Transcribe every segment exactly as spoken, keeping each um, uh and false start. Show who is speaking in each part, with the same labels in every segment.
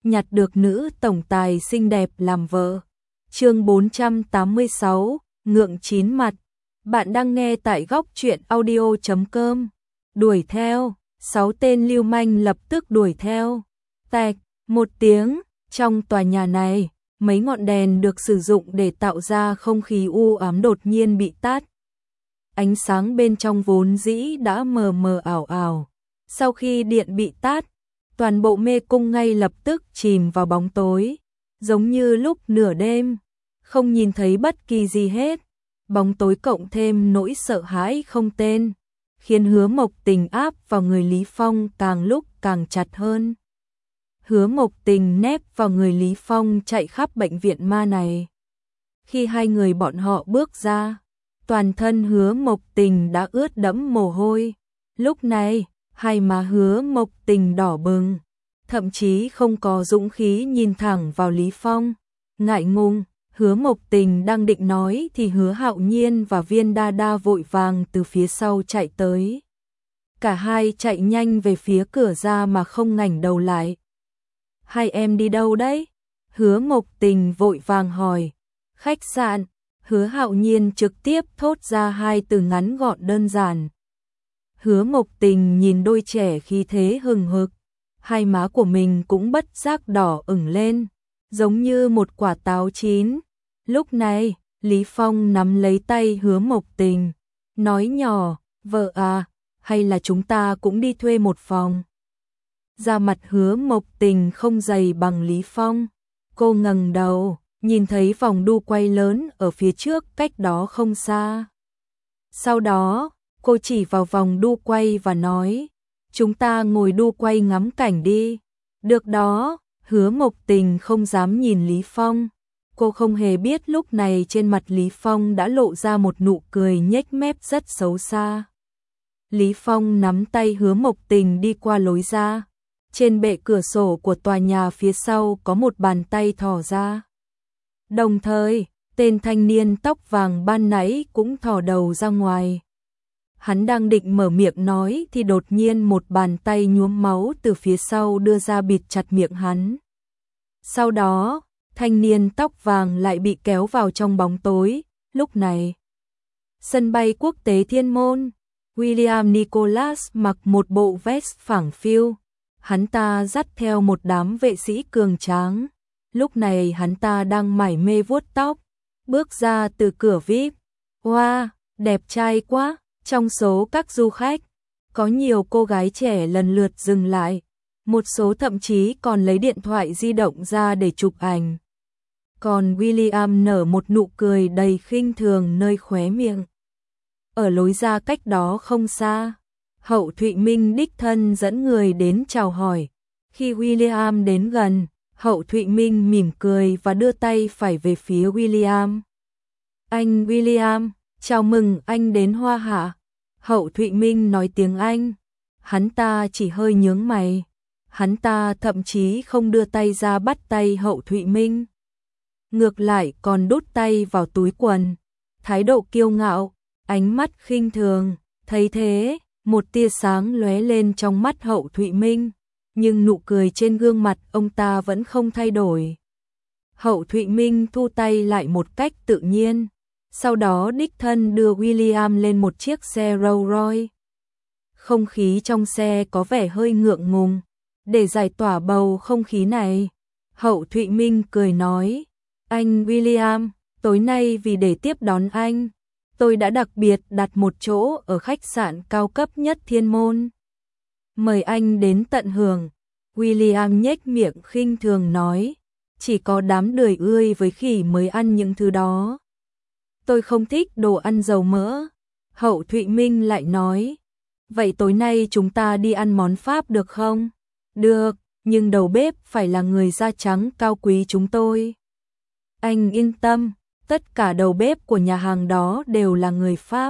Speaker 1: nhặt được nữ tổng tài xinh đẹp làm vợ. Chương bốn trăm tám mươi sáu, ngượng chín mặt. Bạn đang nghe tại góc truyện audio chấm com. Đuổi theo, sáu tên lưu manh lập tức đuổi theo. Tạch, một tiếng, trong tòa nhà này, mấy ngọn đèn được sử dụng để tạo ra không khí u ám đột nhiên bị tắt. Ánh sáng bên trong vốn dĩ đã mờ mờ ảo ảo. Sau khi điện bị tắt, toàn bộ mê cung ngay lập tức chìm vào bóng tối, giống như lúc nửa đêm, không nhìn thấy bất kỳ gì hết. Bóng tối cộng thêm nỗi sợ hãi không tên, khiến Hứa Mộc Tình áp vào người Lý Phong càng lúc càng chặt hơn. Hứa Mộc Tình nép vào người Lý Phong chạy khắp bệnh viện ma này. Khi hai người bọn họ bước ra, toàn thân Hứa Mộc Tình đã ướt đẫm mồ hôi. Lúc này, hai má Hứa Mộc Tình đỏ bừng, thậm chí không có dũng khí nhìn thẳng vào Lý Phong. Ngại ngùng, Hứa Mộc Tình đang định nói thì Hứa Hạo Nhiên và Viên Đa Đa vội vàng từ phía sau chạy tới. Cả hai chạy nhanh về phía cửa ra mà không ngoảnh đầu lại. Hai em đi đâu đấy? Hứa Mộc Tình vội vàng hỏi. Khách sạn. Hứa Hạo Nhiên trực tiếp thốt ra hai từ ngắn gọn đơn giản. Hứa Mộc Tình nhìn đôi trẻ khí thế hừng hực, hai má của mình cũng bất giác đỏ ửng lên, giống như một quả táo chín. Lúc này, Lý Phong nắm lấy tay Hứa Mộc Tình, nói nhỏ, vợ à, hay là chúng ta cũng đi thuê một phòng. Da mặt Hứa Mộc Tình không dày bằng Lý Phong, cô ngẩng đầu, nhìn thấy vòng đu quay lớn ở phía trước cách đó không xa. Sau đó, cô chỉ vào vòng đu quay và nói, chúng ta ngồi đu quay ngắm cảnh đi. Được đó, Hứa Mộc Tình không dám nhìn Lý Phong. Cô không hề biết lúc này trên mặt Lý Phong đã lộ ra một nụ cười nhếch mép rất xấu xa. Lý Phong nắm tay Hứa Mộc Tình đi qua lối ra. Trên bệ cửa sổ của tòa nhà phía sau có một bàn tay thò ra. Đồng thời, tên thanh niên tóc vàng ban nãy cũng thò đầu ra ngoài. Hắn đang định mở miệng nói thì đột nhiên một bàn tay nhuốm máu từ phía sau đưa ra bịt chặt miệng hắn. Sau đó, thanh niên tóc vàng lại bị kéo vào trong bóng tối. Lúc này, sân bay quốc tế Thiên Môn, William Nicholas mặc một bộ vest phẳng phiu. Hắn ta dắt theo một đám vệ sĩ cường tráng. Lúc này hắn ta đang mải mê vuốt tóc, bước ra từ cửa vi ai pi. Wow, đẹp trai quá! Trong số các du khách, có nhiều cô gái trẻ lần lượt dừng lại, một số thậm chí còn lấy điện thoại di động ra để chụp ảnh. Còn William nở một nụ cười đầy khinh thường nơi khóe miệng. Ở lối ra cách đó không xa, Hậu Thụy Minh đích thân dẫn người đến chào hỏi. Khi William đến gần, Hậu Thụy Minh mỉm cười và đưa tay phải về phía William. Anh William, chào mừng anh đến Hoa Hạ. Hậu Thụy Minh nói tiếng Anh. Hắn ta chỉ hơi nhướng mày. Hắn ta thậm chí không đưa tay ra bắt tay Hậu Thụy Minh. Ngược lại còn đút tay vào túi quần. Thái độ kiêu ngạo, ánh mắt khinh thường. Thấy thế, một tia sáng lóe lên trong mắt Hậu Thụy Minh. Nhưng nụ cười trên gương mặt ông ta vẫn không thay đổi. Hậu Thụy Minh thu tay lại một cách tự nhiên. Sau đó đích thân đưa William lên một chiếc xe Rolls Royce. Không khí trong xe có vẻ hơi ngượng ngùng. Để giải tỏa bầu không khí này, Hậu Thụy Minh cười nói, anh William, tối nay vì để tiếp đón anh, tôi đã đặc biệt đặt một chỗ ở khách sạn cao cấp nhất Thiên Môn. Mời anh đến tận hưởng. William nhếch miệng khinh thường nói, chỉ có đám đười ươi với khỉ mới ăn những thứ đó. Tôi không thích đồ ăn dầu mỡ. Hậu Thụy Minh lại nói, vậy tối nay chúng ta đi ăn món Pháp được không? Được, nhưng đầu bếp phải là người da trắng cao quý chúng tôi. Anh yên tâm, tất cả đầu bếp của nhà hàng đó đều là người Pháp.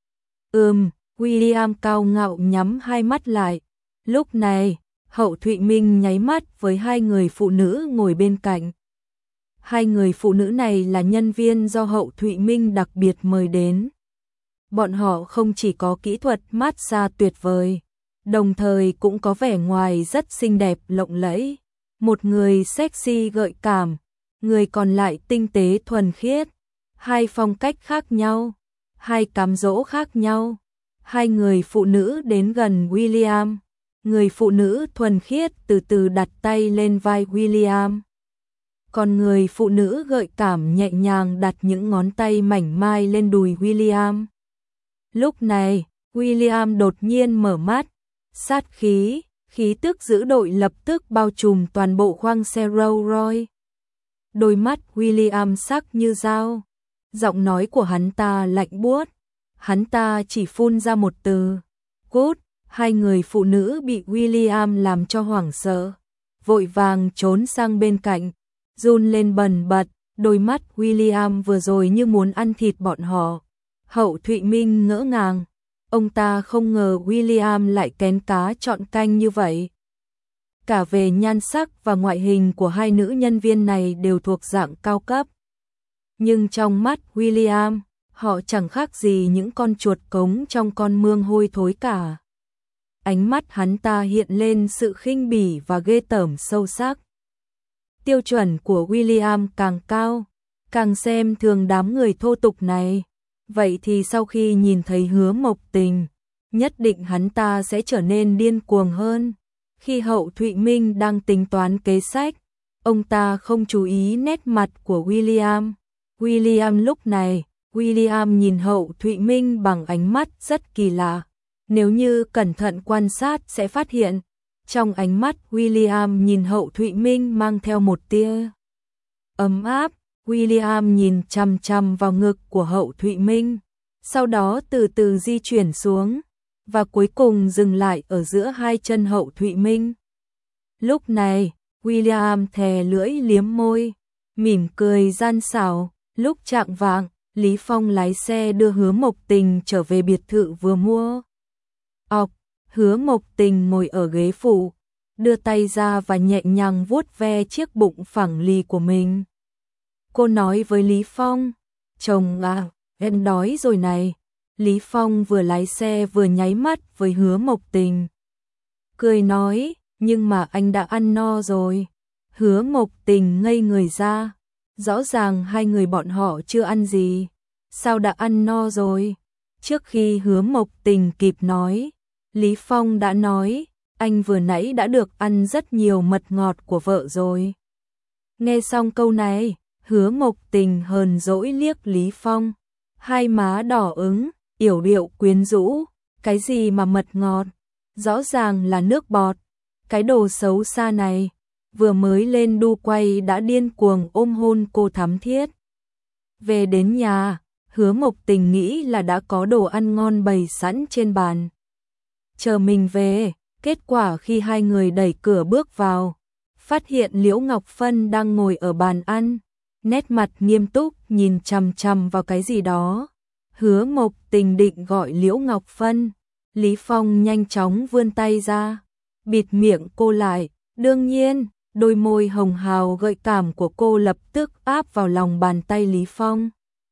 Speaker 1: Ừm, William cao ngạo nhắm hai mắt lại. Lúc này, Hậu Thụy Minh nháy mắt với hai người phụ nữ ngồi bên cạnh. Hai người phụ nữ này là nhân viên do Hậu Thụy Minh đặc biệt mời đến. Bọn họ không chỉ có kỹ thuật massage tuyệt vời, đồng thời cũng có vẻ ngoài rất xinh đẹp lộng lẫy. một người sexy gợi cảm, người còn lại tinh tế thuần khiết, hai phong cách khác nhau, hai cám dỗ khác nhau. Hai người phụ nữ đến gần William, người phụ nữ thuần khiết từ từ đặt tay lên vai William. Còn người phụ nữ gợi cảm nhẹ nhàng đặt những ngón tay mảnh mai lên đùi William. Lúc này, William đột nhiên mở mắt, sát khí, khí tức dữ dội lập tức bao trùm toàn bộ khoang xe Rolls Royce. Đôi mắt William sắc như dao, giọng nói của hắn ta lạnh buốt, hắn ta chỉ phun ra một từ, cút. Hai người phụ nữ bị William làm cho hoảng sợ, vội vàng trốn sang bên cạnh, run lên bần bật, đôi mắt William vừa rồi như muốn ăn thịt bọn họ. Hậu Thụy Minh ngỡ ngàng, ông ta không ngờ William lại kén cá chọn canh như vậy. Cả về nhan sắc và ngoại hình của hai nữ nhân viên này đều thuộc dạng cao cấp. Nhưng trong mắt William, họ chẳng khác gì những con chuột cống trong con mương hôi thối cả. Ánh mắt hắn ta hiện lên sự khinh bỉ và ghê tởm sâu sắc. Tiêu chuẩn của William càng cao, càng xem thường đám người thô tục này. Vậy thì sau khi nhìn thấy Hứa Mộc Tình, nhất định hắn ta sẽ trở nên điên cuồng hơn. Khi Hậu Thụy Minh đang tính toán kế sách, ông ta không chú ý nét mặt của William. William lúc này, William nhìn Hậu Thụy Minh bằng ánh mắt rất kỳ lạ. Nếu như cẩn thận quan sát sẽ phát hiện, trong ánh mắt William nhìn Hậu Thụy Minh mang theo một tia ấm áp. William nhìn chằm chằm vào ngực của Hậu Thụy Minh, sau đó từ từ di chuyển xuống, và cuối cùng dừng lại ở giữa hai chân Hậu Thụy Minh. Lúc này, William thè lưỡi liếm môi, mỉm cười gian xảo. Lúc chạng vạng, Lý Phong lái xe đưa Hứa Mộc Tình trở về biệt thự vừa mua. Ọc, Hứa Mộc Tình ngồi ở ghế phụ, đưa tay ra và nhẹ nhàng vuốt ve chiếc bụng phẳng lì của mình. Cô nói với Lý Phong, chồng à, em đói rồi này. Lý Phong vừa lái xe vừa nháy mắt với Hứa Mộc Tình. Cười nói, nhưng mà anh đã ăn no rồi. Hứa Mộc Tình ngây người ra, rõ ràng hai người bọn họ chưa ăn gì, sao đã ăn no rồi. Trước khi Hứa Mộc Tình kịp nói, Lý Phong đã nói, anh vừa nãy đã được ăn rất nhiều mật ngọt của vợ rồi. Nghe xong câu này, Hứa Mộc Tình hờn dỗi liếc Lý Phong, hai má đỏ ửng, yểu điệu quyến rũ, cái gì mà mật ngọt, rõ ràng là nước bọt, cái đồ xấu xa này, vừa mới lên đu quay đã điên cuồng ôm hôn cô thắm thiết. Về đến nhà, Hứa Mộc Tình nghĩ là đã có đồ ăn ngon bày sẵn trên bàn, chờ mình về. Kết quả khi hai người đẩy cửa bước vào, phát hiện Liễu Ngọc Phân đang ngồi ở bàn ăn, nét mặt nghiêm túc nhìn chằm chằm vào cái gì đó. Hứa Mộc Tình định gọi Liễu Ngọc Phân, Lý Phong nhanh chóng vươn tay ra, bịt miệng cô lại. Đương nhiên, đôi môi hồng hào gợi cảm của cô lập tức áp vào lòng bàn tay Lý Phong.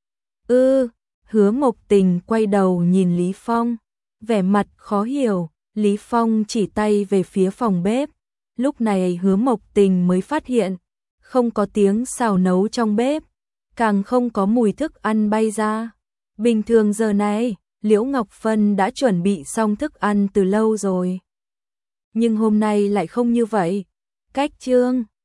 Speaker 1: Ư, ừ, Hứa Mộc Tình quay đầu nhìn Lý Phong, vẻ mặt khó hiểu. Lý Phong chỉ tay về phía phòng bếp. Lúc này Hứa Mộc Tình mới phát hiện, không có tiếng xào nấu trong bếp, càng không có mùi thức ăn bay ra. Bình thường giờ này, Liễu Ngọc Phân đã chuẩn bị xong thức ăn từ lâu rồi. Nhưng hôm nay lại không như vậy. Cách trương